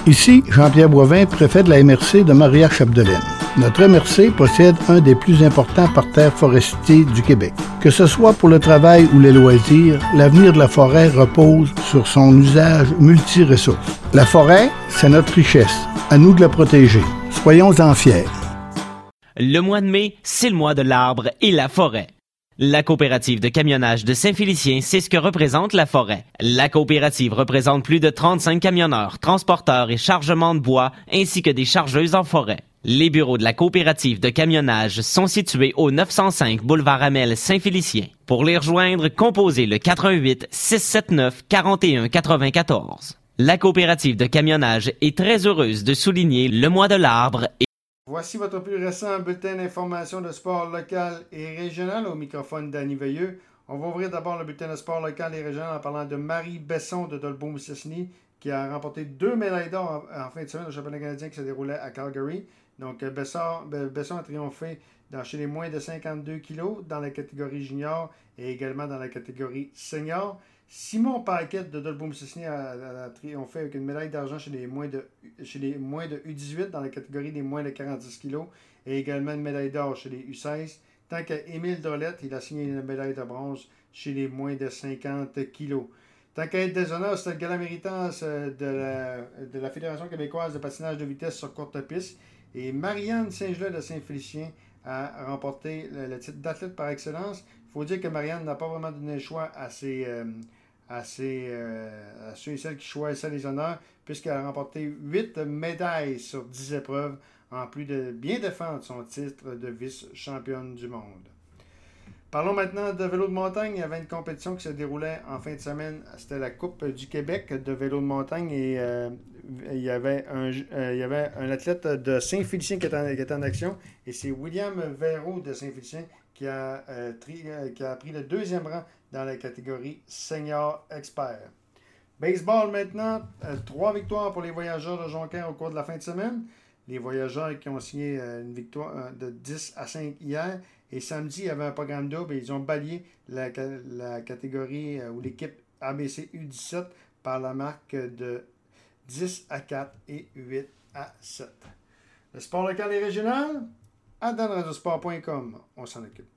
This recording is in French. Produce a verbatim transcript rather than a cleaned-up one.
Ici, Jean-Pierre Boivin, préfet de la M R C de Maria-Chapdelaine. Notre M R C possède un des plus importants parterres forestiers du Québec. Que ce soit pour le travail ou les loisirs, l'avenir de la forêt repose sur son usage multi-ressources. La forêt, c'est notre richesse. À nous de la protéger. Soyons-en fiers. Le mois de mai, c'est le mois de l'arbre et la forêt. La coopérative de camionnage de Saint-Félicien, c'est ce que représente la forêt. La coopérative représente plus de trente-cinq camionneurs, transporteurs et chargements de bois, ainsi que des chargeuses en forêt. Les bureaux de la coopérative de camionnage sont situés au neuf cent cinq boulevard Amel Saint-Félicien. Pour les rejoindre, composez le quatre un huit, six sept neuf, quatre un quatre-vingt-quatorze. La coopérative de camionnage est très heureuse de souligner le mois de l'arbre et Voici votre plus récent bulletin d'information de sport local et régional au microphone d'Annie Veilleux. On va ouvrir d'abord le bulletin de sport local et régional en parlant de Marie Besson de Dolbeau-Mistassini qui a remporté deux médailles d'or en, en fin de semaine au championnat canadien qui se déroulait à Calgary. Donc Besson, Besson a triomphé dans, chez les moins de cinquante-deux kilos dans la catégorie junior et également dans la catégorie senior. Simon Paquette de Dolbeau-Mistassini a, a, a triomphé avec une médaille d'argent chez les moins de chez les moins de U dix-huit dans la catégorie des moins de quarante-six kilos et également une médaille d'or chez les U seize. Tant qu'Émile Drolette, il a signé une médaille de bronze chez les moins de cinquante kilos. Tant qu'à être déshonneur, c'était le gala méritant de la, de la Fédération québécoise de patinage de vitesse sur courte piste. Et Marianne Saint-Gelais de Saint-Félicien a remporté le, le titre d'athlète par excellence. Il faut dire que Marianne n'a pas vraiment donné le choix à ses, euh, à, ses, euh, à ceux et celles qui choisissaient les honneurs, puisqu'elle a remporté huit médailles sur dix épreuves, en plus de bien défendre son titre de vice-championne du monde. Parlons maintenant de vélo de montagne. Il y avait une compétition qui se déroulait en fin de semaine. C'était la Coupe du Québec de vélo de montagne et euh, il, y avait un, euh, il y avait un athlète de Saint-Félicien qui était en, qui était en action et c'est William Véraud de Saint-Félicien qui a, euh, tri, euh, qui a pris le deuxième rang dans la catégorie senior expert. Baseball maintenant, euh, trois victoires pour les voyageurs de Jonquière au cours de la fin de semaine. Les voyageurs qui ont signé euh, une victoire euh, de dix à cinq hier. Et samedi, il y avait un programme double et ils ont balayé la, la catégorie euh, ou l'équipe A B C U dix-sept par la marque de dix à quatre et huit à sept. Le sport local et régional, à dans radio sport point com. On s'en occupe.